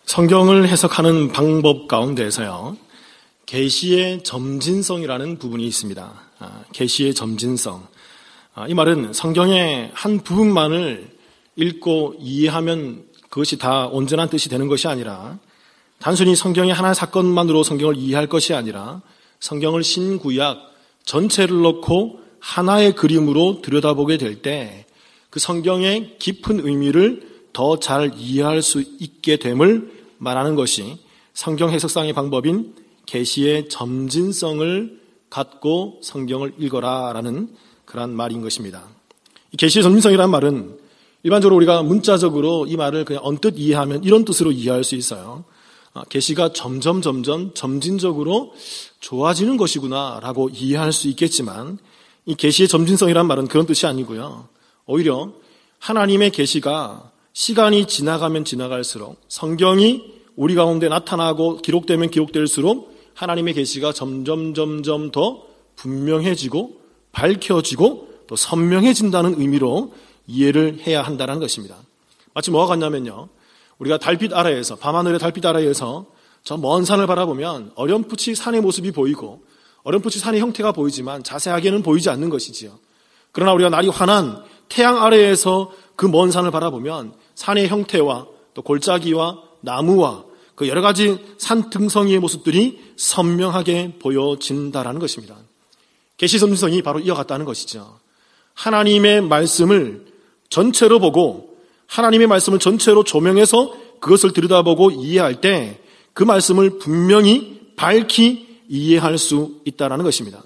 성경을 해석하는 방법 가운데에서요, 계시의 점진성이라는 부분이 있습니다. 계시의 점진성. 이 말은 성경의 한 부분만을 읽고 이해하면 그것이 다 온전한 뜻이 되는 것이 아니라, 단순히 성경의 하나의 사건만으로 성경을 이해할 것이 아니라 성경을 신구약 전체를 놓고 하나의 그림으로 들여다보게 될 때 그 성경의 깊은 의미를 더 잘 이해할 수 있게 됨을 말하는 것이 성경 해석상의 방법인 계시의 점진성을 갖고 성경을 읽어라라는 그런 말인 것입니다. 이 계시의 점진성이라는 말은 일반적으로 우리가 문자적으로 이 말을 그냥 언뜻 이해하면 이런 뜻으로 이해할 수 있어요. 계시가 점점 점진적으로 좋아지는 것이구나라고 이해할 수 있겠지만, 이 계시의 점진성이라는 말은 그런 뜻이 아니고요. 오히려 하나님의 계시가 시간이 지나가면 지나갈수록, 성경이 우리 가운데 나타나고 기록되면 기록될수록 하나님의 계시가 점점 더 분명해지고 밝혀지고 또 선명해진다는 의미로 이해를 해야 한다는 것입니다. 마치 뭐가 같냐면요, 우리가 달빛 아래에서, 밤하늘의 달빛 아래에서 저 먼 산을 바라보면 어렴풋이 산의 모습이 보이고 어렴풋이 산의 형태가 보이지만 자세하게는 보이지 않는 것이지요. 그러나 우리가 날이 환한 태양 아래에서 그 먼 산을 바라보면 산의 형태와 또 골짜기와 나무와 그 여러 가지 산 등성이의 모습들이 선명하게 보여진다라는 것입니다. 계시 점진성이 바로 이와 같다는 것이죠. 하나님의 말씀을 전체로 보고 하나님의 말씀을 전체로 조명해서 그것을 들여다보고 이해할 때 그 말씀을 분명히 밝히 이해할 수 있다는 것입니다.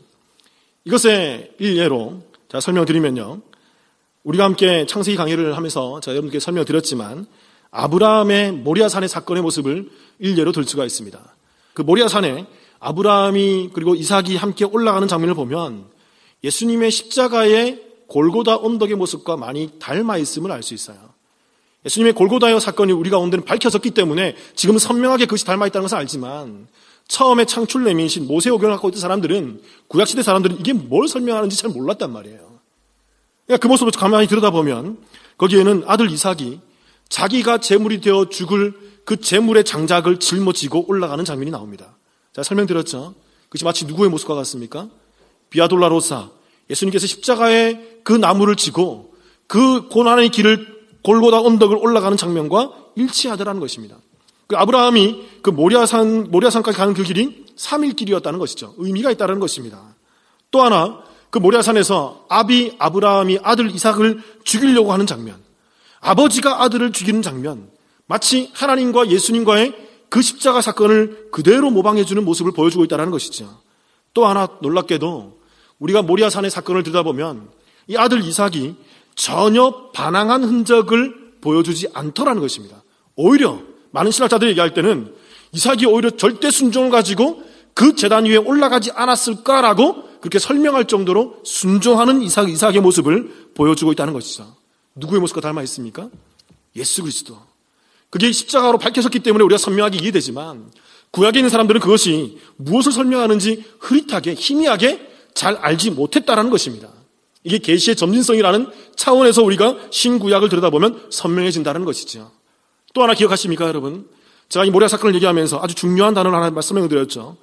이것의 일례로 제가 설명드리면요, 우리가 함께 창세기 강의를 하면서 제가 여러분께 설명드렸지만 아브라함의 모리아산의 사건의 모습을 일례로 들 수가 있습니다. 그 모리아산에 아브라함이 그리고 이삭이 함께 올라가는 장면을 보면 예수님의 십자가의 골고다 언덕의 모습과 많이 닮아 있음을 알 수 있어요. 예수님의 골고다의 사건이 우리 가운데는 밝혀졌기 때문에 지금 선명하게 그것이 닮아 있다는 것을 알지만, 처음에 창출내민이신 모세오경을 갖고 있던 사람들은, 구약시대 사람들은 이게 뭘 설명하는지 잘 몰랐단 말이에요. 그러니까 그 모습을 가만히 들여다보면 거기에는 아들 이삭이 자기가 제물이 되어 죽을 그 제물의 장작을 짊어지고 올라가는 장면이 나옵니다. 제가 설명드렸죠. 그것이 마치 누구의 모습과 같습니까? 비아돌라로사, 예수님께서 십자가의 그 나무를 지고 그 고난의 길을 골고다 언덕을 올라가는 장면과 일치하더라는 것입니다. 그 아브라함이 그 모리아산까지 가는 그 길이 3일 길이었다는 것이죠. 의미가 있다는 것입니다. 또 하나, 그 모리아산에서 아브라함이 아들 이삭을 죽이려고 하는 장면, 아버지가 아들을 죽이는 장면, 마치 하나님과 예수님과의 그 십자가 사건을 그대로 모방해주는 모습을 보여주고 있다는 것이죠. 또 하나 놀랍게도 우리가 모리아산의 사건을 들여다보면 이 아들 이삭이 전혀 반항한 흔적을 보여주지 않더라는 것입니다. 오히려 많은 신학자들이 얘기할 때는 이삭이 오히려 절대 순종을 가지고 그 제단 위에 올라가지 않았을까라고 그렇게 설명할 정도로 순종하는 이삭의 모습을 보여주고 있다는 것이죠. 누구의 모습과 닮아 있습니까? 예수 그리스도. 그게 십자가로 밝혀졌기 때문에 우리가 선명하게 이해되지만, 구약에 있는 사람들은 그것이 무엇을 설명하는지 흐릿하게 희미하게 잘 알지 못했다라는 것입니다. 이게 계시의 점진성이라는 차원에서 우리가 신구약을 들여다보면 선명해진다는 것이죠. 또 하나 기억하십니까, 여러분? 제가 이 모리아 사건을 얘기하면서 아주 중요한 단어를 하나 설명드렸죠.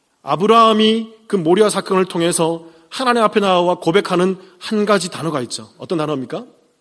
아브라함이 그 모리아 사건을 통해서 하나님 앞에 나와 고백하는 한 가지 단어가 있죠. 어떤 단어입니까?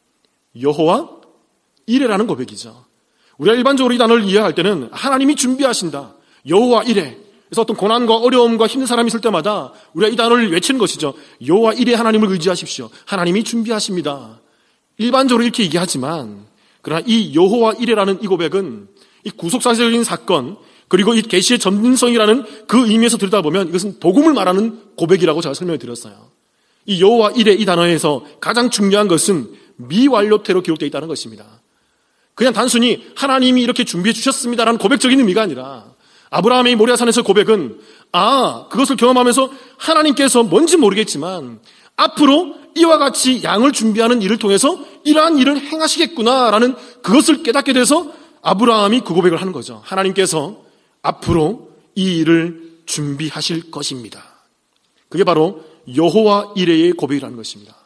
여호와 이레라는 고백이죠. 우리가 일반적으로 이 단어를 이해할 때는 하나님이 준비하신다, 여호와 이레. 그래서 어떤 고난과 어려움과 힘든 사람이 있을 때마다 우리가 이 단어를 외치는 것이죠. 여호와 이레 하나님을 의지하십시오. 하나님이 준비하십니다. 일반적으로 이렇게 얘기하지만, 그러나 이 여호와 이레라는 이 고백은 이 구속사적인 사건, 그리고 이 계시의 점진성이라는 그 의미에서 들여다보면 이것은 복음을 말하는 고백이라고 제가 설명을 드렸어요. 이 여호와 이레 이 단어에서 가장 중요한 것은 미완료태로 기록되어 있다는 것입니다. 그냥 단순히 하나님이 이렇게 준비해 주셨습니다라는 고백적인 의미가 아니라, 아브라함의 모리아산에서 고백은 그것을 경험하면서 하나님께서 뭔지 모르겠지만 앞으로 이와 같이 양을 준비하는 일을 통해서 이러한 일을 행하시겠구나라는 그것을 깨닫게 돼서 아브라함이 그 고백을 하는 거죠. 하나님께서 앞으로 이 일을 준비하실 것입니다. 그게 바로 여호와 이레의 고백이라는 것입니다.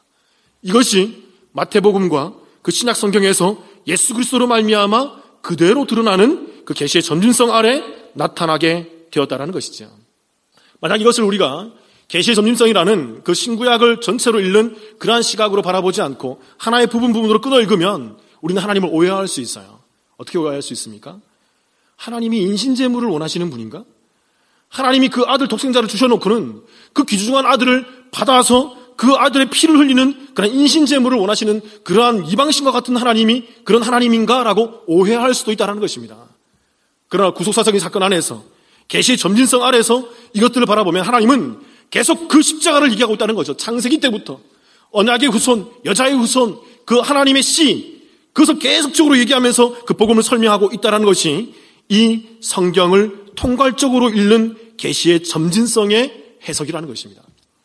이것이 마태복음과 그 신약 성경에서 예수 그리스도로 말미암아 그대로 드러나는 그 계시의 점진성 아래 나타나게 되었다라는 것이죠. 만약 이것을 우리가 계시의 점진성이라는 그 신구약을 전체로 읽는 그러한 시각으로 바라보지 않고 하나의 부분으로 끊어 읽으면 우리는 하나님을 오해할 수 있어요. 어떻게 오해할 수 있습니까? 하나님이 인신제물을 원하시는 분인가? 하나님이 그 아들 독생자를 주셔놓고는 그 귀중한 아들을 받아서 그 아들의 피를 흘리는 그런 인신제물을 원하시는 그러한 이방신과 같은 하나님이 그런 하나님인가라고 오해할 수도 있다는 것입니다. 그러나 구속사적인 사건 안에서 계시의 점진성 아래서 이것들을 바라보면 하나님은 계속 그 십자가를 얘기하고 있다는 거죠. 창세기 때부터 언약의 후손, 여자의 후손, 그 하나님의 씨, 그것을 계속적으로 얘기하면서 그 복음을 설명하고 있다는 것이 이 성경을 통괄적으로 읽는 계시의 점진성의 해석이라는 것입니다.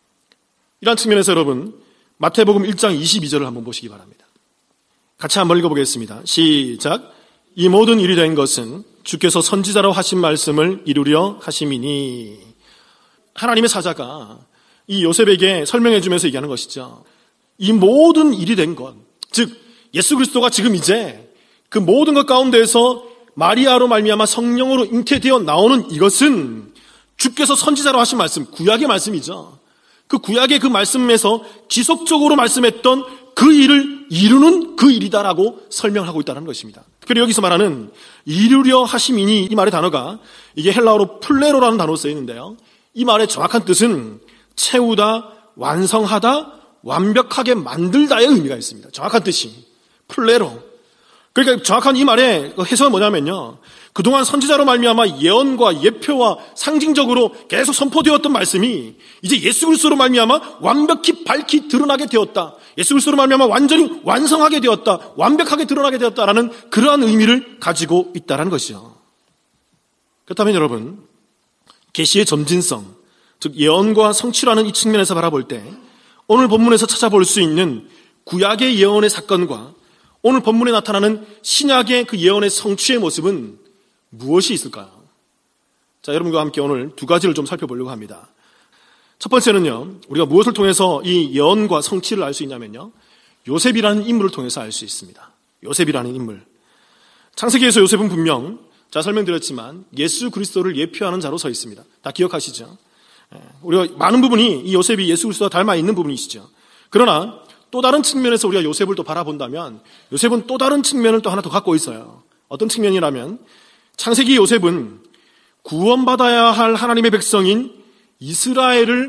이러한 측면에서 여러분 마태복음 1장 22절을 한번 보시기 바랍니다. 같이 한번 읽어보겠습니다. 시작. 이 모든 일이 된 것은 주께서 선지자로 하신 말씀을 이루려 하심이니. 하나님의 사자가 이 요셉에게 설명해 주면서 얘기하는 것이죠. 이 모든 일이 된 것, 즉 예수 그리스도가 지금 이제 그 모든 것 가운데에서 마리아로 말미암아 성령으로 잉태되어 나오는 이것은 주께서 선지자로 하신 말씀, 구약의 말씀이죠. 그 구약의 그 말씀에서 지속적으로 말씀했던 그 일을 이루는 그 일이다라고 설명하고 있다는 것입니다. 특별히 여기서 말하는 이루려 하심이니 이 말의 단어가 이게 헬라어로 플레로라는 단어로 쓰여 있는데요. 이 말의 정확한 뜻은 채우다, 완성하다, 완벽하게 만들다의 의미가 있습니다. 정확한 뜻이 플레로. 그러니까 정확한 이 말의 해석은 뭐냐면요, 그동안 선지자로 말미암아 예언과 예표와 상징적으로 계속 선포되었던 말씀이 이제 예수 그리스도로 말미암아 완벽히 밝히 드러나게 되었다. 예수 그리스도로 말미암아 완전히 완성하게 되었다. 완벽하게 드러나게 되었다라는 그러한 의미를 가지고 있다는 것이죠. 그렇다면 여러분, 계시의 점진성, 즉 예언과 성취라는 이 측면에서 바라볼 때 오늘 본문에서 찾아볼 수 있는 구약의 예언의 사건과 오늘 본문에 나타나는 신약의 그 예언의 성취의 모습은 무엇이 있을까요? 자, 여러분과 함께 오늘 두 가지를 좀 살펴보려고 합니다. 첫 번째는요, 우리가 무엇을 통해서 이 예언과 성취를 알 수 있냐면요, 요셉이라는 인물을 통해서 알 수 있습니다. 요셉이라는 인물. 창세기에서 요셉은 분명 자, 설명드렸지만 예수 그리스도를 예표하는 자로 서 있습니다. 다 기억하시죠? 우리가 많은 부분이 이 요셉이 예수 그리스도와 닮아 있는 부분이시죠. 그러나 또 다른 측면에서 우리가 요셉을 또 바라본다면 요셉은 또 다른 측면을 또 하나 더 갖고 있어요. 어떤 측면이라면 창세기 요셉은 구원받아야 할 하나님의 백성인 이스라엘을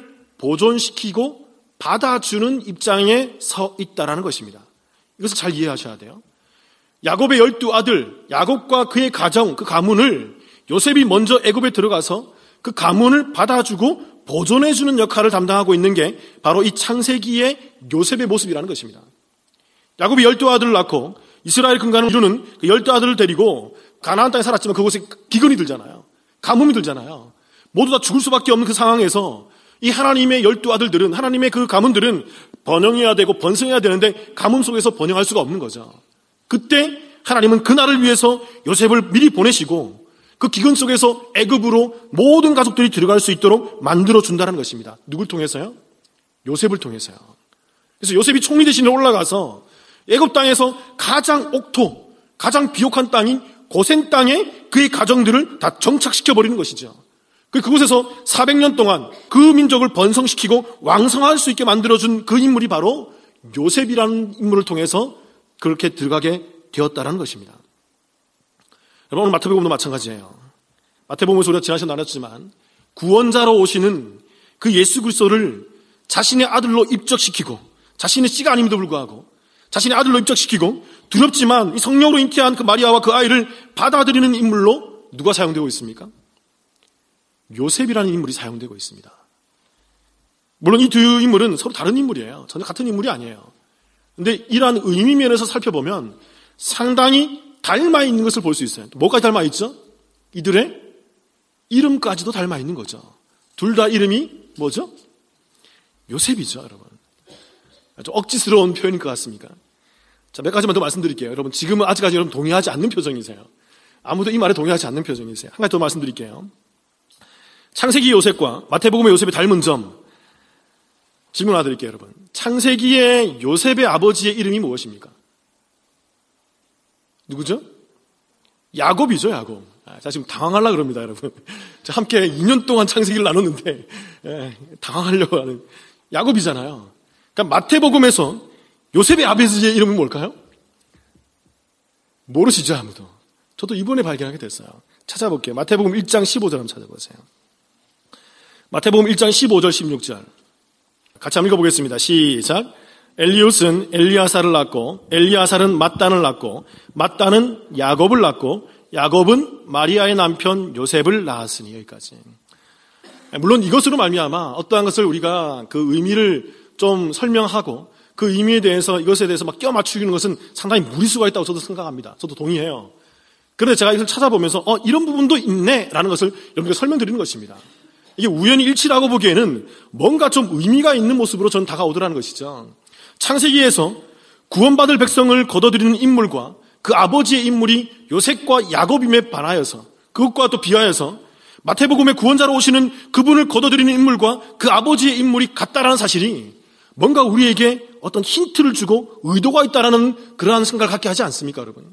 보존시키고 받아주는 입장에 서 있다는 것입니다. 이것을 잘 이해하셔야 돼요. 야곱의 12아들, 야곱과 그의 가정, 그 가문을 요셉이 먼저 애굽에 들어가서 그 가문을 받아주고 보존해주는 역할을 담당하고 있는 게 바로 이 창세기의 요셉의 모습이라는 것입니다. 야곱이 12아들을 낳고 이스라엘 근간을 이루는 그 12아들을 데리고 가나안 땅에 살았지만 그곳에 기근이 들잖아요. 가뭄이 들잖아요. 모두 다 죽을 수밖에 없는 그 상황에서 이 하나님의 12아들들은, 하나님의 그 가문들은 번영해야 되고 번성해야 되는데 가뭄 속에서 번영할 수가 없는 거죠. 그때 하나님은 그날을 위해서 요셉을 미리 보내시고 그 기근 속에서 애굽으로 모든 가족들이 들어갈 수 있도록 만들어준다는 것입니다. 누굴 통해서요? 요셉을 통해서요. 그래서 요셉이 총리 대신에 올라가서 애굽 땅에서 가장 옥토, 가장 비옥한 땅인 고센 땅에 그의 가정들을 다 정착시켜버리는 것이죠. 그곳에서 400년 동안 그 민족을 번성시키고 왕성할 수 있게 만들어준 그 인물이 바로 요셉이라는 인물을 통해서 그렇게 들어가게 되었다는 것입니다. 여러분, 오늘 마태복음도 마찬가지예요. 마태복음에서 우리가 지난 시간에 나눴지만 구원자로 오시는 그 예수 그리스도를 자신의 아들로 입적시키고, 자신의 씨가 아님에도 불구하고 자신의 아들로 입적시키고 두렵지만 이 성령으로 잉태한 그 마리아와 그 아이를 받아들이는 인물로 누가 사용되고 있습니까? 요셉이라는 인물이 사용되고 있습니다. 물론 이 두 인물은 서로 다른 인물이에요. 전혀 같은 인물이 아니에요. 근데 이러한 의미 면에서 살펴보면 상당히 닮아 있는 것을 볼 수 있어요. 뭐까지 닮아 있죠? 이들의 이름까지도 닮아 있는 거죠. 둘 다 이름이 뭐죠? 요셉이죠, 여러분. 좀 억지스러운 표현일 것 같습니까? 자, 몇 가지만 더 말씀드릴게요. 여러분, 지금은 아직까지 여러분 동의하지 않는 표정이세요. 아무도 이 말에 동의하지 않는 표정이세요. 한 가지 더 말씀드릴게요. 창세기 요셉과 마태복음의 요셉의 닮은 점, 질문 하나 드릴게요, 여러분. 창세기의 요셉의 아버지의 이름이 무엇입니까? 누구죠? 야곱이죠, 야곱. 자, 지금 당황하려고 그럽니다, 여러분. 자, 함께 2년 동안 창세기를 나눴는데, 당황하려고 하는 야곱이잖아요. 그러니까 마태복음에서 요셉의 아버지의 이름은 뭘까요? 모르시죠, 아무도. 저도 이번에 발견하게 됐어요. 찾아볼게요. 마태복음 1장 15절 한번 찾아보세요. 마태복음 1장 15절, 16절. 같이 한번 읽어보겠습니다. 시작. 엘리웃은 엘리아사를 낳고, 엘리아사는 맏단을 낳고, 맏단은 야곱을 낳고, 야곱은 마리아의 남편 요셉을 낳았으니. 여기까지. 물론 이것으로 말미암아 어떠한 것을 우리가 그 의미를 좀 설명하고 그 의미에 대해서 이것에 대해서 막 껴맞추는 것은 상당히 무리수가 있다고 저도 생각합니다. 저도 동의해요. 그런데 제가 이걸 찾아보면서 이런 부분도 있네라는 것을 여러분께 설명드리는 것입니다. 이게 우연히 일치라고 보기에는 뭔가 좀 의미가 있는 모습으로 저는 다가오더라는 것이죠. 창세기에서 구원받을 백성을 거둬들이는 인물과 그 아버지의 인물이 요셉과 야곱임에 반하여서 그것과 또 비하여서 마태복음의 구원자로 오시는 그분을 거둬들이는 인물과 그 아버지의 인물이 같다라는 사실이 뭔가 우리에게 어떤 힌트를 주고 의도가 있다라는 그러한 생각을 갖게 하지 않습니까, 여러분?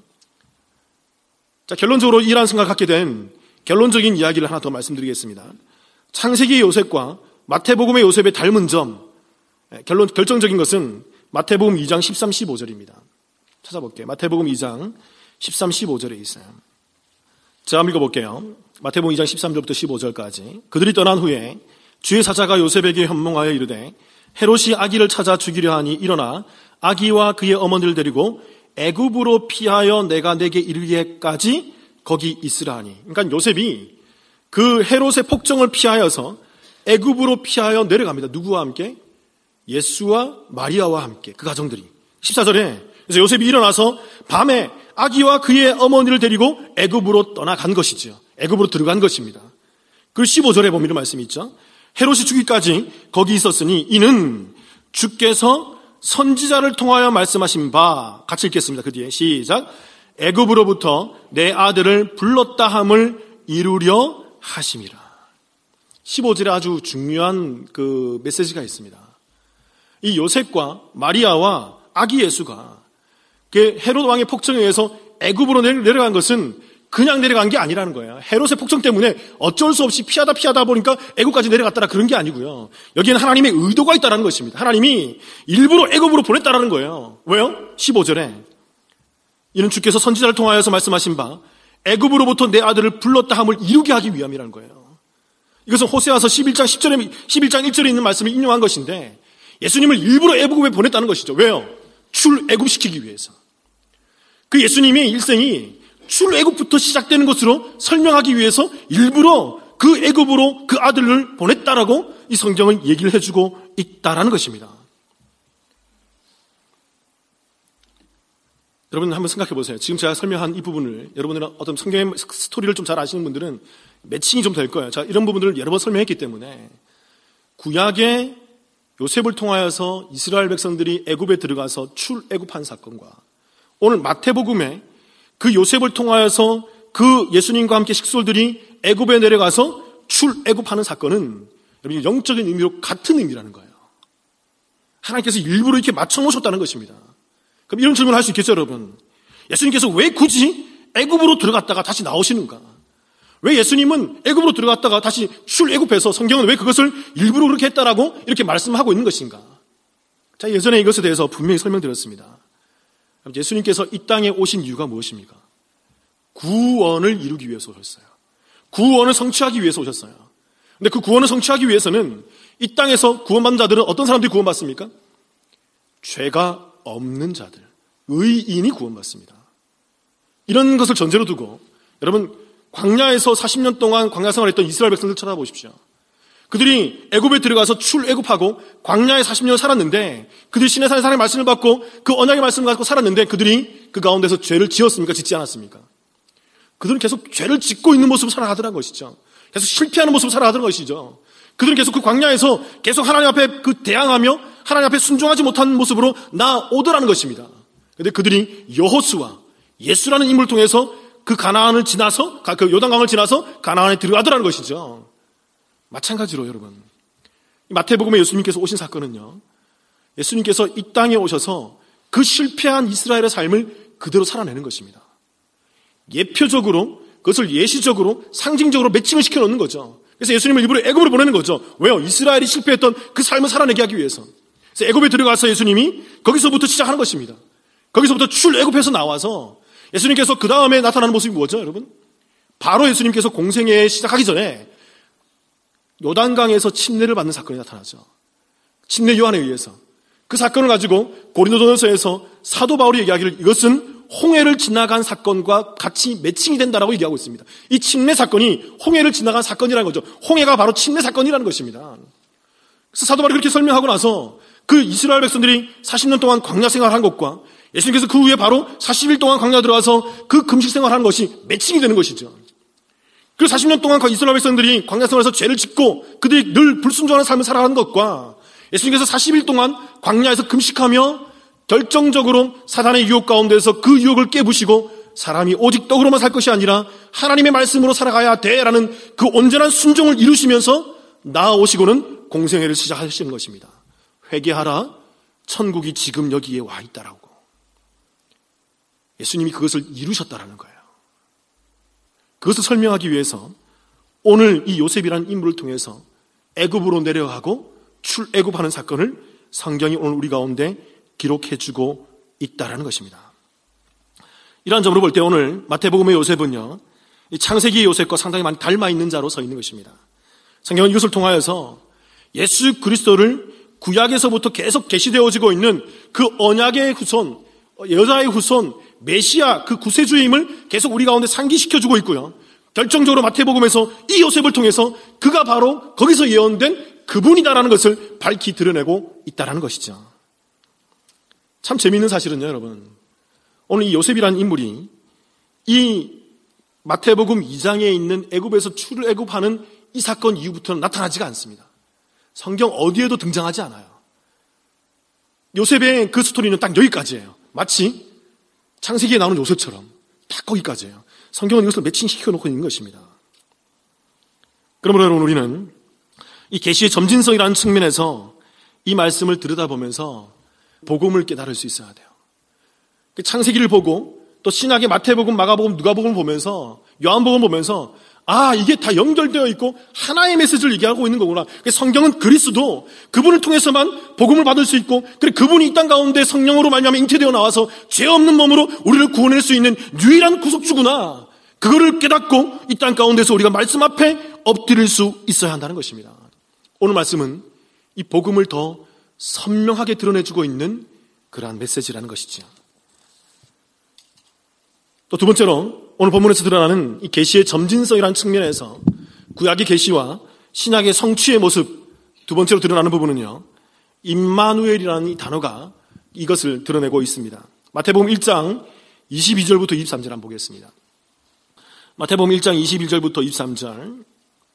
자, 결론적으로 이러한 생각을 갖게 된 결론적인 이야기를 하나 더 말씀드리겠습니다. 창세기의 요셉과 마태복음의 요셉의 닮은 점, 결정적인 것은 마태복음 2장 13, 15절입니다. 찾아볼게요. 마태복음 2장 13, 15절에 있어요. 제가 한번 읽어볼게요. 마태복음 2장 13절부터 15절까지. 그들이 떠난 후에 주의 사자가 요셉에게 현몽하여 이르되 헤롯이 아기를 찾아 죽이려 하니 일어나 아기와 그의 어머니를 데리고 애굽으로 피하여 내가 내게 이르기까지 거기 있으라 하니. 그러니까 요셉이 그 헤롯의 폭정을 피하여서 애굽으로 피하여 내려갑니다. 누구와 함께? 예수와 마리아와 함께, 그 가정들이. 14절에 그래서 요셉이 일어나서 밤에 아기와 그의 어머니를 데리고 애굽으로 떠나간 것이죠. 애굽으로 들어간 것입니다. 그 15절에 보면 이런 말씀이 있죠. 헤롯이 죽기까지 거기 있었으니 이는 주께서 선지자를 통하여 말씀하신 바. 같이 읽겠습니다. 그 뒤에 시작. 애굽으로부터 내 아들을 불렀다 함을 이루려 하심이라. 15절에 아주 중요한 그 메시지가 있습니다. 이 요셉과 마리아와 아기 예수가 그 헤롯 왕의 폭정에 의해서 애굽으로 내려간 것은 그냥 내려간 게 아니라는 거예요. 헤롯의 폭정 때문에 어쩔 수 없이 피하다 보니까 애굽까지 내려갔다라 그런 게 아니고요. 여기에는 하나님의 의도가 있다는 것입니다. 하나님이 일부러 애굽으로 보냈다는 거예요. 왜요? 15절에 이는 주께서 선지자를 통하여서 말씀하신 바 애굽으로부터 내 아들을 불렀다 함을 이루게 하기 위함이라는 거예요. 이것은 호세아서 11장 1절에 있는 말씀을 인용한 것인데 예수님을 일부러 애굽에 보냈다는 것이죠. 왜요? 출애굽시키기 위해서. 그 예수님의 일생이 출애굽부터 시작되는 것으로 설명하기 위해서 일부러 그 애굽으로 그 아들을 보냈다라고 이 성경을 얘기를 해주고 있다라는 것입니다. 여러분 한번 생각해 보세요. 지금 제가 설명한 이 부분을 여러분들은 어떤 성경의 스토리를 좀 잘 아시는 분들은 매칭이 좀 될 거예요. 자, 이런 부분들을 여러 번 설명했기 때문에 구약의 요셉을 통하여서 이스라엘 백성들이 애굽에 들어가서 출애굽한 사건과 오늘 마태복음에 그 요셉을 통하여서 그 예수님과 함께 식솔들이 애굽에 내려가서 출애굽하는 사건은 여러분 영적인 의미로 같은 의미라는 거예요. 하나님께서 일부러 이렇게 맞춰놓으셨다는 것입니다. 그럼 이런 질문을 할 수 있겠죠, 여러분? 예수님께서 왜 굳이 애굽으로 들어갔다가 다시 나오시는가? 왜 예수님은 애굽으로 들어갔다가 다시 출애굽해서 성경은 왜 그것을 일부러 그렇게 했다라고 이렇게 말씀하고 있는 것인가? 자, 예전에 이것에 대해서 분명히 설명드렸습니다. 예수님께서 이 땅에 오신 이유가 무엇입니까? 구원을 이루기 위해서 오셨어요. 구원을 성취하기 위해서 오셨어요. 근데 그 구원을 성취하기 위해서는 이 땅에서 구원받는 자들은 어떤 사람들이 구원받습니까? 죄가 없는 자들, 의인이 구원받습니다. 이런 것을 전제로 두고 여러분 광야에서 40년 동안 광야 생활했던 이스라엘 백성들 찾아보십시오. 그들이 애굽에 들어가서 출애굽하고 광야에 40년 살았는데 그들이 시내산의 하나님의 말씀을 받고 그 언약의 말씀을 갖고 살았는데 그들이 그 가운데서 죄를 지었습니까? 짓지 않았습니까? 그들은 계속 죄를 짓고 있는 모습을 살아가더라는 것이죠. 계속 실패하는 모습을 살아가더라는 것이죠. 그들은 계속 그 광야에서 계속 하나님 앞에 그 대항하며 하나님 앞에 순종하지 못하는 모습으로 나오더라는 것입니다. 그런데 그들이 여호수아, 예수라는 인물을 통해서 그 가나안을 지나서 그 요단강을 지나서 가나안에 들어가더라는 것이죠. 마찬가지로 여러분 마태복음에 예수님께서 오신 사건은요, 예수님께서 이 땅에 오셔서 그 실패한 이스라엘의 삶을 그대로 살아내는 것입니다. 예표적으로 그것을 예시적으로 상징적으로 매칭을 시켜놓는 거죠. 그래서 예수님을 일부러 애굽으로 보내는 거죠. 왜요? 이스라엘이 실패했던 그 삶을 살아내게 하기 위해서. 그래서 애굽에 들어가서 예수님이 거기서부터 시작하는 것입니다. 거기서부터 출애굽해서 나와서 예수님께서 그 다음에 나타나는 모습이 뭐죠, 여러분? 바로 예수님께서 공생애 시작하기 전에 요단강에서 침례를 받는 사건이 나타나죠. 침례 요한에 의해서. 그 사건을 가지고 고린도전서에서 사도 바울이 얘기하기를 이것은 홍해를 지나간 사건과 같이 매칭이 된다라고 얘기하고 있습니다. 이 침례 사건이 홍해를 지나간 사건이라는 거죠. 홍해가 바로 침례 사건이라는 것입니다. 그래서 사도 바울이 그렇게 설명하고 나서 그 이스라엘 백성들이 40년 동안 광야 생활한 것과 예수님께서 그 후에 바로 40일 동안 광야 들어가서 그 금식 생활하는 것이 매칭이 되는 것이죠. 그 40년 동안 이스라엘 백성들이 광야 생활에서 죄를 짓고 그들이 늘 불순종하는 삶을 살아가는 것과 예수님께서 40일 동안 광야에서 금식하며 결정적으로 사단의 유혹 가운데서 그 유혹을 깨부시고 사람이 오직 떡으로만 살 것이 아니라 하나님의 말씀으로 살아가야 돼라는 그 온전한 순종을 이루시면서 나아오시고는 공생애를 시작하시는 것입니다. 회개하라, 천국이 지금 여기에 와 있다라고. 예수님이 그것을 이루셨다라는 거예요. 그것을 설명하기 위해서 오늘 이 요셉이라는 인물을 통해서 애굽으로 내려가고 출애굽하는 사건을 성경이 오늘 우리 가운데 기록해주고 있다라는 것입니다. 이러한 점으로 볼 때 오늘 마태복음의 요셉은요, 이 창세기의 요셉과 상당히 많이 닮아 있는 자로 서 있는 것입니다. 성경은 이것을 통하여서 예수 그리스도를 구약에서부터 계속 계시되어지고 있는 그 언약의 후손, 여자의 후손, 메시아 그 구세주임을 계속 우리 가운데 상기시켜주고 있고요. 결정적으로 마태복음에서 이 요셉을 통해서 그가 바로 거기서 예언된 그분이다라는 것을 밝히 드러내고 있다라는 것이죠. 참 재미있는 사실은요, 여러분. 오늘 이 요셉이라는 인물이 이 마태복음 2장에 있는 애굽에서 출애굽하는 이 사건 이후부터는 나타나지가 않습니다. 성경 어디에도 등장하지 않아요. 요셉의 그 스토리는 딱 여기까지예요. 마치 창세기에 나오는 요셉처럼 딱 거기까지예요. 성경은 이것을 매칭시켜 놓고 있는 것입니다. 그러므로 여러분, 우리는 이 계시의 점진성이라는 측면에서 이 말씀을 들여다보면서 복음을 깨달을 수 있어야 돼요. 창세기를 보고 또 신약의 마태복음, 마가복음, 누가복음을 보면서 요한복음을 보면서 이게 다 연결되어 있고 하나의 메시지를 얘기하고 있는 거구나. 성경은 그리스도 그분을 통해서만 복음을 받을 수 있고 그분이 이 땅 가운데 성령으로 말미암아 잉태되어 나와서 죄 없는 몸으로 우리를 구원할 수 있는 유일한 구속주구나. 그거를 깨닫고 이 땅 가운데서 우리가 말씀 앞에 엎드릴 수 있어야 한다는 것입니다. 오늘 말씀은 이 복음을 더 선명하게 드러내주고 있는 그러한 메시지라는 것이죠. 또 두 번째로 오늘 본문에서 드러나는 이 계시의 점진성이라는 측면에서 구약의 계시와 신약의 성취의 모습 두 번째로 드러나는 부분은요, 임마누엘이라는 이 단어가 이것을 드러내고 있습니다. 마태복음 1장 22절부터 23절 한번 보겠습니다. 마태복음 1장 21절부터 23절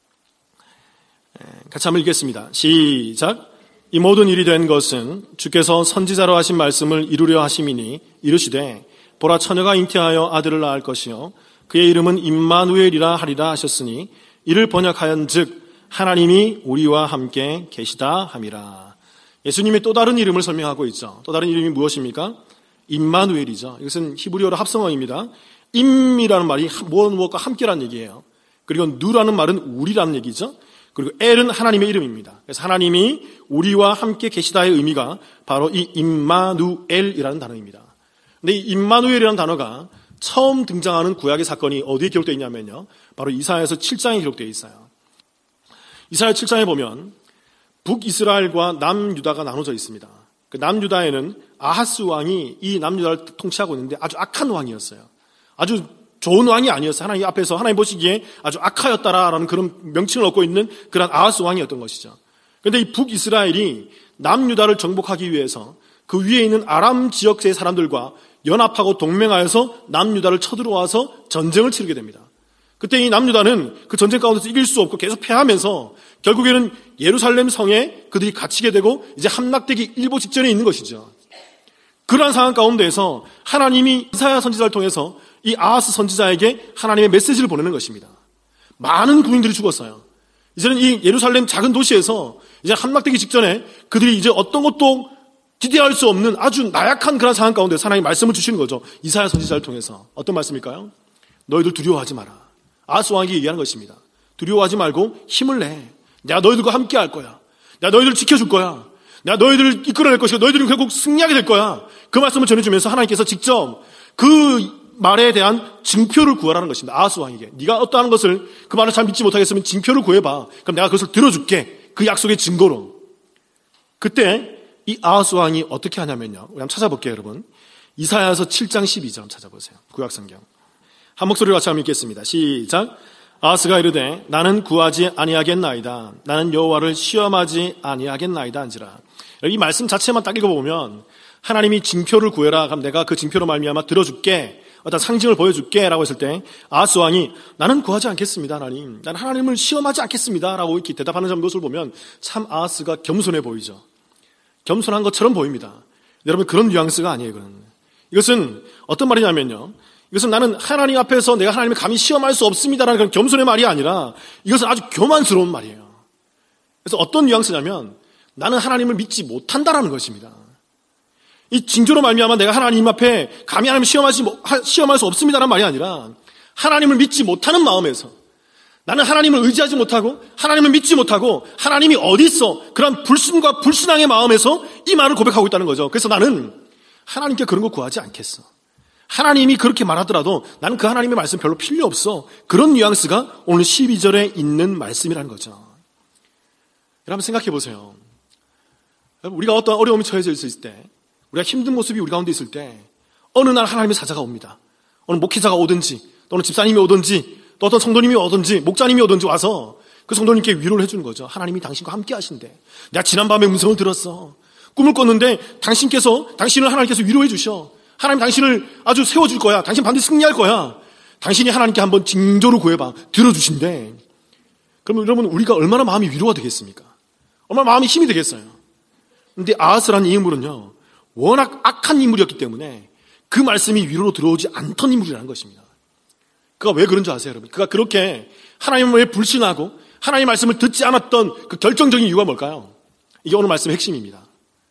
같이 한번 읽겠습니다. 시작. 이 모든 일이 된 것은 주께서 선지자로 하신 말씀을 이루려 하심이니 이르시되 보라 처녀가 잉태하여 아들을 낳을 것이요 그의 이름은 임마누엘이라 하리라 하셨으니 이를 번역하연즉 하나님이 우리와 함께 계시다 함이라. 예수님의 또 다른 이름을 설명하고 있죠. 또 다른 이름이 무엇입니까? 임마누엘이죠. 이것은 히브리어로 합성어입니다. 임이라는 말이 무엇과 함께라는 얘기예요. 그리고 누라는 말은 우리라는 얘기죠. 그리고 엘은 하나님의 이름입니다. 그래서 하나님이 우리와 함께 계시다의 의미가 바로 이 임마누엘이라는 단어입니다. 근데 이 임마누엘이라는 단어가 처음 등장하는 구약의 사건이 어디에 기록되어 있냐면요, 바로 이사야서 7장에 기록되어 있어요. 이사야 7장에 보면 북이스라엘과 남유다가 나눠져 있습니다. 그 남유다에는 아하스 왕이 이 남유다를 통치하고 있는데 아주 악한 왕이었어요. 아주 좋은 왕이 아니었어요. 하나님 앞에서 하나님 보시기에 아주 악하였다라는 그런 명칭을 얻고 있는 그런 아하스 왕이었던 것이죠. 그런데 이 북이스라엘이 남유다를 정복하기 위해서 그 위에 있는 아람 지역의 사람들과 연합하고 동맹하여서 남유다를 쳐들어와서 전쟁을 치르게 됩니다. 그때 이 남유다는 그 전쟁 가운데서 이길 수 없고 계속 패하면서 결국에는 예루살렘 성에 그들이 갇히게 되고 이제 함락되기 일보 직전에 있는 것이죠. 그러한 상황 가운데에서 하나님이 이사야 선지자를 통해서 이 아하스 선지자에게 하나님의 메시지를 보내는 것입니다. 많은 군인들이 죽었어요. 이제는 이 예루살렘 작은 도시에서 이제 함락되기 직전에 그들이 이제 어떤 것도 기대할 수 없는 아주 나약한 그런 상황 가운데 하나님이 말씀을 주시는 거죠. 이사야 선지자를 통해서. 어떤 말씀일까요? 너희들 두려워하지 마라. 아하스 왕에게 얘기하는 것입니다. 두려워하지 말고 힘을 내. 내가 너희들과 함께 할 거야. 내가 너희들을 지켜줄 거야. 내가 너희들을 이끌어낼 것이고 너희들은 결국 승리하게 될 거야. 그 말씀을 전해주면서 하나님께서 직접 그 말에 대한 증표를 구하라는 것입니다. 아하스 왕에게. 네가 어떠한 것을 그 말을 잘 믿지 못하겠으면 증표를 구해봐. 그럼 내가 그것을 들어줄게. 그 약속의 증거로. 그때 이 아하스 왕이 어떻게 하냐면요. 우리 한번 찾아볼게요, 여러분. 이사야서 7장 12절 찾아보세요. 구약성경. 한 목소리로 같이 한번 읽겠습니다. 시작. 아하스가 이르되 나는 구하지 아니하겠나이다. 나는 여호와를 시험하지 아니하겠나이다 한지라. 이 말씀 자체만 딱 읽어보면 하나님이 징표를 구해라. 그럼 내가 그 징표로 말미암아 들어줄게. 어떤 상징을 보여줄게 라고 했을 때 아하스 왕이 나는 구하지 않겠습니다. 하나님. 나는 하나님을 시험하지 않겠습니다. 라고 이렇게 대답하는 것을 보면 참 아하스가 겸손해 보이죠. 겸손한 것처럼 보입니다. 여러분 그런 뉘앙스가 아니에요. 이것은 어떤 말이냐면요. 이것은 나는 하나님 앞에서 내가 하나님을 감히 시험할 수 없습니다라는 그런 겸손의 말이 아니라 이것은 아주 교만스러운 말이에요. 그래서 어떤 뉘앙스냐면 나는 하나님을 믿지 못한다라는 것입니다. 이 징조로 말미암아 내가 하나님 앞에 감히 하나님을 시험할 수 없습니다라는 말이 아니라 하나님을 믿지 못하는 마음에서 나는 하나님을 의지하지 못하고 하나님을 믿지 못하고 하나님이 어디 있어? 그런 불신과 불신앙의 마음에서 이 말을 고백하고 있다는 거죠. 그래서 나는 하나님께 그런 거 구하지 않겠어. 하나님이 그렇게 말하더라도 나는 그 하나님의 말씀 별로 필요 없어. 그런 뉘앙스가 오늘 12절에 있는 말씀이라는 거죠. 여러분 생각해 보세요. 우리가 어떤 어려움이 처해져 있을 때 우리가 힘든 모습이 우리 가운데 있을 때 어느 날 하나님의 사자가 옵니다. 어느 목회자가 오든지 또는 집사님이 오든지 또 어떤 성도님이 오든지 목자님이 오든지 와서 그 성도님께 위로를 해주는 거죠. 하나님이 당신과 함께 하신대. 내가 지난밤에 음성을 들었어. 꿈을 꿨는데 당신을 하나님께서 위로해 주셔. 하나님 당신을 아주 세워줄 거야. 당신 반드시 승리할 거야. 당신이 하나님께 한번 징조를 구해봐. 들어주신대. 그러면 여러분 우리가 얼마나 마음이 위로가 되겠습니까? 얼마나 마음이 힘이 되겠어요. 그런데 아하스라는 이 인물은요. 워낙 악한 인물이었기 때문에 그 말씀이 위로로 들어오지 않던 인물이라는 것입니다. 그가 왜 그런 줄 아세요, 여러분? 그가 그렇게 하나님을 불신하고 하나님의 말씀을 듣지 않았던 그 결정적인 이유가 뭘까요? 이게 오늘 말씀의 핵심입니다.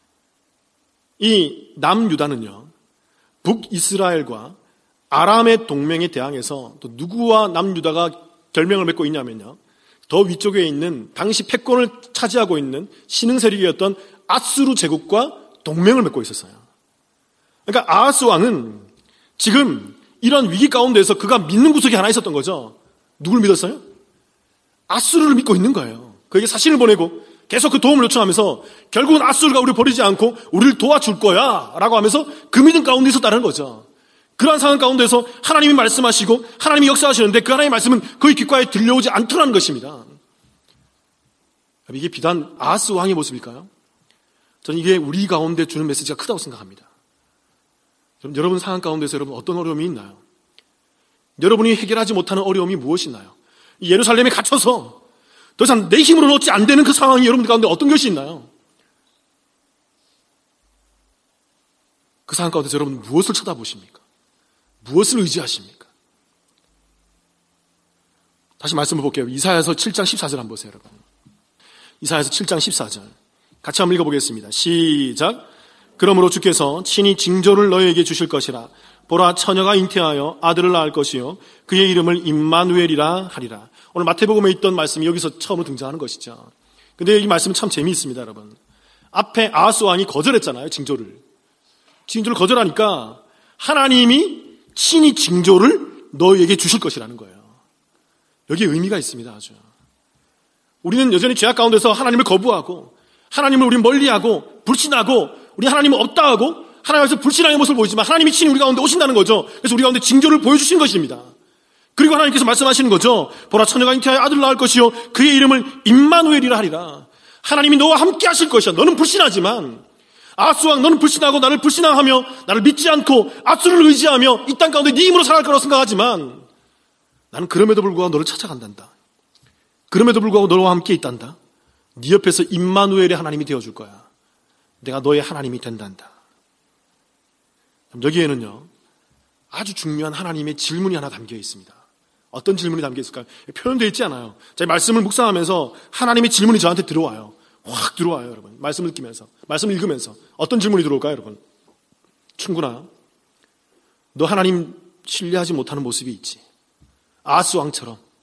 이 남유다는요. 북이스라엘과 아람의 동맹에 대항해서 또 누구와 남유다가 결명을 맺고 있냐면요. 더 위쪽에 있는 당시 패권을 차지하고 있는 신흥 세력이었던 아수르 제국과 동맹을 맺고 있었어요. 그러니까 아하스 왕은 지금 이런 위기 가운데서 그가 믿는 구석이 하나 있었던 거죠. 누굴 믿었어요? 아수르를 믿고 있는 거예요. 그에게 사신을 보내고 계속 그 도움을 요청하면서 결국은 아수르가 우리를 버리지 않고 우리를 도와줄 거야 라고 하면서 그 믿음 가운데 있었다는 거죠. 그러한 상황 가운데서 하나님이 말씀하시고 하나님이 역사하시는데 그 하나님의 말씀은 그의 귓가에 들려오지 않더라는 것입니다. 이게 비단 아하스 왕의 모습일까요? 저는 이게 우리 가운데 주는 메시지가 크다고 생각합니다. 여러분 상황 가운데서 여러분 어떤 어려움이 있나요? 여러분이 해결하지 못하는 어려움이 무엇이 있나요? 예루살렘에 갇혀서 더 이상 내 힘으로는 어찌 안 되는 그 상황이 여러분들 가운데 어떤 것이 있나요? 그 상황 가운데서 여러분 무엇을 쳐다보십니까? 무엇을 의지하십니까? 다시 말씀을 볼게요. 이사야서 7장 14절 한번 보세요, 여러분. 이사야서 7장 14절. 같이 한번 읽어보겠습니다. 시작. 그러므로 주께서 친히 징조를 너희에게 주실 것이라. 보라, 처녀가 잉태하여 아들을 낳을 것이요 그의 이름을 임마누엘이라 하리라. 오늘 마태복음에 있던 말씀이 여기서 처음으로 등장하는 것이죠. 근데 이 말씀은 참 재미있습니다, 여러분. 앞에 아하스 왕이 거절했잖아요, 징조를 거절하니까 하나님이 친히 징조를 너희에게 주실 것이라는 거예요. 여기에 의미가 있습니다, 아주. 우리는 여전히 죄악 가운데서 하나님을 거부하고 하나님을 우리 멀리하고 불신하고 우리 하나님은 없다 하고 하나님께서 불신앙의 모습을 보이지만 하나님이 친히 우리 가운데 오신다는 거죠. 그래서 우리 가운데 징조를 보여주신 것입니다. 그리고 하나님께서 말씀하시는 거죠. 보라, 처녀가 잉태하여 아들을 낳을 것이요 그의 이름을 임마누엘이라 하리라. 하나님이 너와 함께 하실 것이야. 너는 불신하지만 아하스 왕 너는 불신하고 나를 불신하며 나를 믿지 않고 아수르를 의지하며 이 땅 가운데 네 힘으로 살아갈 거라고 생각하지만 나는 그럼에도 불구하고 너를 찾아간단다. 그럼에도 불구하고 너와 함께 있단다. 네 옆에서 임마누엘의 하나님이 되어줄 거야. 내가 너의 하나님이 된단다. 여기에는요 아주 중요한 하나님의 질문이 하나 담겨 있습니다. 어떤 질문이 담겨 있을까요? 표현되어 있지 않아요. 제가 말씀을 묵상하면서 하나님의 질문이 저한테 들어와요. 확 들어와요, 여러분. 말씀을 느끼면서, 말씀을 읽으면서. 어떤 질문이 들어올까요, 여러분? 충구나, 너 하나님 신뢰하지 못하는 모습이 있지. 아하스 왕처럼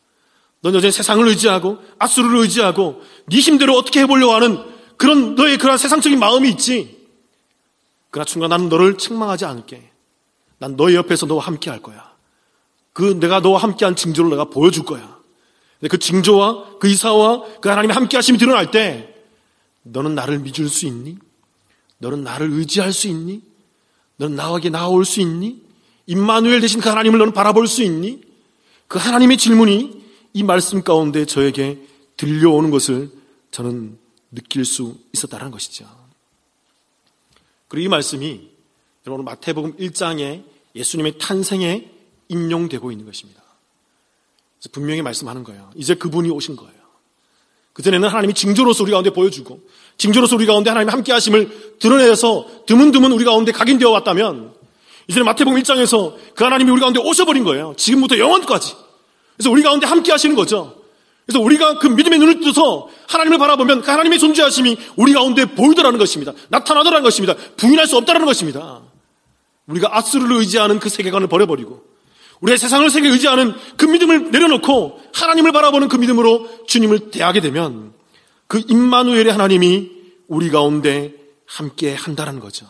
넌 여전히 세상을 의지하고 앗수르를 의지하고 네 힘대로 어떻게 해보려고 하는 그런 너의 그런 세상적인 마음이 있지. 그러나 중간 나는 너를 책망하지 않을게. 난 너의 옆에서 너와 함께 할 거야. 내가 너와 함께한 징조를 내가 보여줄 거야. 근데 그 징조와 그 이사와 그 하나님의 함께 하심이 드러날 때 너는 나를 믿을 수 있니? 너는 나를 의지할 수 있니? 너는 나에게 나아올 수 있니? 임마누엘 되신 그 하나님을 너는 바라볼 수 있니? 그 하나님의 질문이 이 말씀 가운데 저에게 들려오는 것을 저는 느낄 수 있었다는 것이죠. 그리고 이 말씀이 여러분 마태복음 1장에 예수님의 탄생에 인용되고 있는 것입니다. 분명히 말씀하는 거예요. 이제 그분이 오신 거예요. 그전에는 하나님이 징조로서 우리 가운데 보여주고 징조로서 우리 가운데 하나님의 함께 하심을 드러내서 드문드문 우리 가운데 각인되어 왔다면 이제는 마태복음 1장에서 그 하나님이 우리 가운데 오셔버린 거예요. 지금부터 영원까지. 그래서 우리 가운데 함께 하시는 거죠. 그래서 우리가 그 믿음의 눈을 뜨서 하나님을 바라보면 그 하나님의 존재하심이 우리 가운데 보이더라는 것입니다. 나타나더라는 것입니다. 부인할 수 없다는 것입니다. 우리가 앗수르를 의지하는 그 세계관을 버려버리고 우리의 세상을 세계 의지하는 그 믿음을 내려놓고 하나님을 바라보는 그 믿음으로 주님을 대하게 되면 그 임마누엘의 하나님이 우리 가운데 함께 한다는 거죠.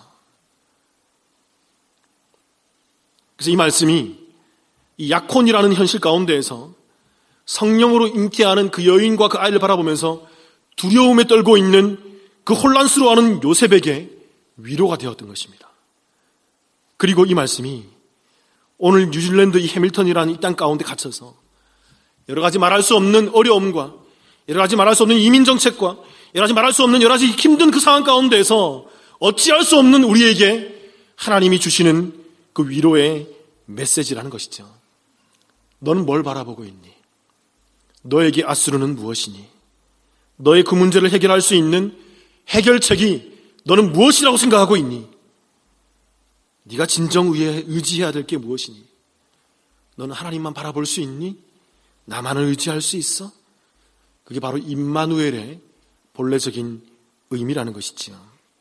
그래서 이 말씀이 이 약혼이라는 현실 가운데에서 성령으로 잉태하는 그 여인과 그 아이를 바라보면서 두려움에 떨고 있는 그 혼란스러워하는 요셉에게 위로가 되었던 것입니다. 그리고 이 말씀이 오늘 뉴질랜드 이 해밀턴이라는 이 땅 가운데 갇혀서 여러 가지 말할 수 없는 어려움과 여러 가지 말할 수 없는 이민정책과 여러 가지 말할 수 없는 여러 가지 힘든 그 상황 가운데에서 어찌할 수 없는 우리에게 하나님이 주시는 그 위로의 메시지라는 것이죠. 너는 뭘 바라보고 있니? 너에게 앗수르는 무엇이니? 너의 그 문제를 해결할 수 있는 해결책이 너는 무엇이라고 생각하고 있니? 네가 진정 의지해야 될 게 무엇이니? 너는 하나님만 바라볼 수 있니? 나만을 의지할 수 있어? 그게 바로 임마누엘의 본래적인 의미라는 것이지요.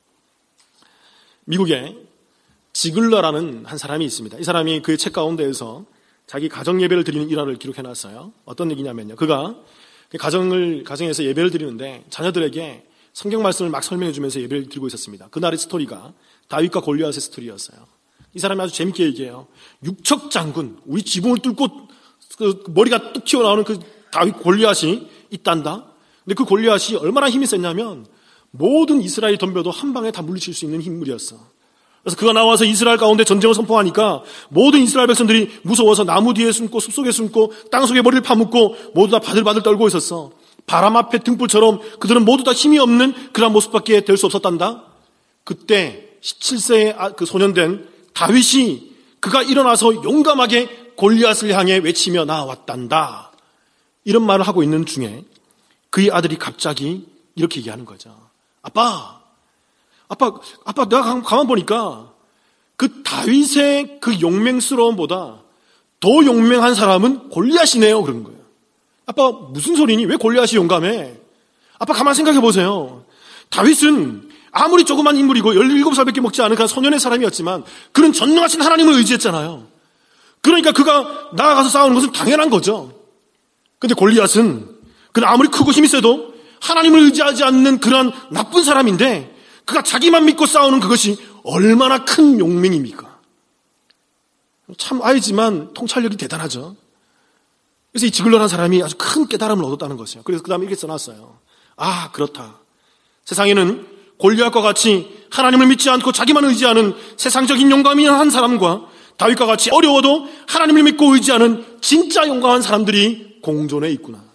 미국에 지글러라는 한 사람이 있습니다. 이 사람이 그의 책 가운데에서 자기 가정 예배를 드리는 일화를 기록해놨어요. 어떤 얘기냐면요. 그가 가정에서 예배를 드리는데 자녀들에게 성경 말씀을 막 설명해주면서 예배를 드리고 있었습니다. 그날의 스토리가 다윗과 골리앗의 스토리였어요. 이 사람이 아주 재밌게 얘기해요. 육척 장군, 우리 지붕을 뚫고 그 머리가 뚝 튀어나오는 그 다윗 골리앗이 있단다. 근데 그 골리앗이 얼마나 힘이 셌냐면 모든 이스라엘 덤벼도 한 방에 다 물리칠 수 있는 인물이었어. 그래서 그가 나와서 이스라엘 가운데 전쟁을 선포하니까 모든 이스라엘 백성들이 무서워서 나무 뒤에 숨고 숲속에 숨고 땅속에 머리를 파묻고 모두 다 바들바들 떨고 있었어. 바람 앞에 등불처럼 그들은 모두 다 힘이 없는 그런 모습밖에 될 수 없었단다. 그때 17세의 그 소년된 다윗이 그가 일어나서 용감하게 골리앗을 향해 외치며 나왔단다. 이런 말을 하고 있는 중에 그의 아들이 갑자기 이렇게 얘기하는 거죠. 아빠 내가 가만 보니까 그 다윗의 그 용맹스러움보다 더 용맹한 사람은 골리앗이네요. 그러는 거예요. 아빠 무슨 소리니? 왜 골리앗이 용감해? 아빠 가만 생각해 보세요. 다윗은 아무리 조그만 인물이고 17살밖에 먹지 않은 그런 소년의 사람이었지만 그는 전능하신 하나님을 의지했잖아요. 그러니까 그가 나아가서 싸우는 것은 당연한 거죠. 근데 골리앗은 그는 아무리 크고 힘이 세도 하나님을 의지하지 않는 그런 나쁜 사람인데 그가 자기만 믿고 싸우는 그것이 얼마나 큰 용맹입니까? 참 아이지만 통찰력이 대단하죠. 그래서 이 지글러라는 사람이 아주 큰 깨달음을 얻었다는 것이에요. 그래서 그 다음에 이렇게 써놨어요. 아, 그렇다. 세상에는 골리앗과 같이 하나님을 믿지 않고 자기만 의지하는 세상적인 용감한 사람과 다윗과 같이 어려워도 하나님을 믿고 의지하는 진짜 용감한 사람들이 공존해 있구나.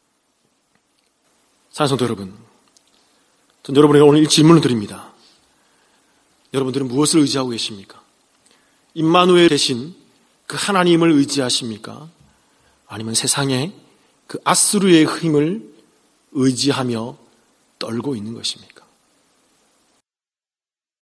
사랑하는 성도 여러분, 전 여러분에게 오늘 이 질문을 드립니다. 여러분들은 무엇을 의지하고 계십니까? 임마누엘 대신 그 하나님을 의지하십니까? 아니면 세상의 그 앗수르의 힘을 의지하며 떨고 있는 것입니까?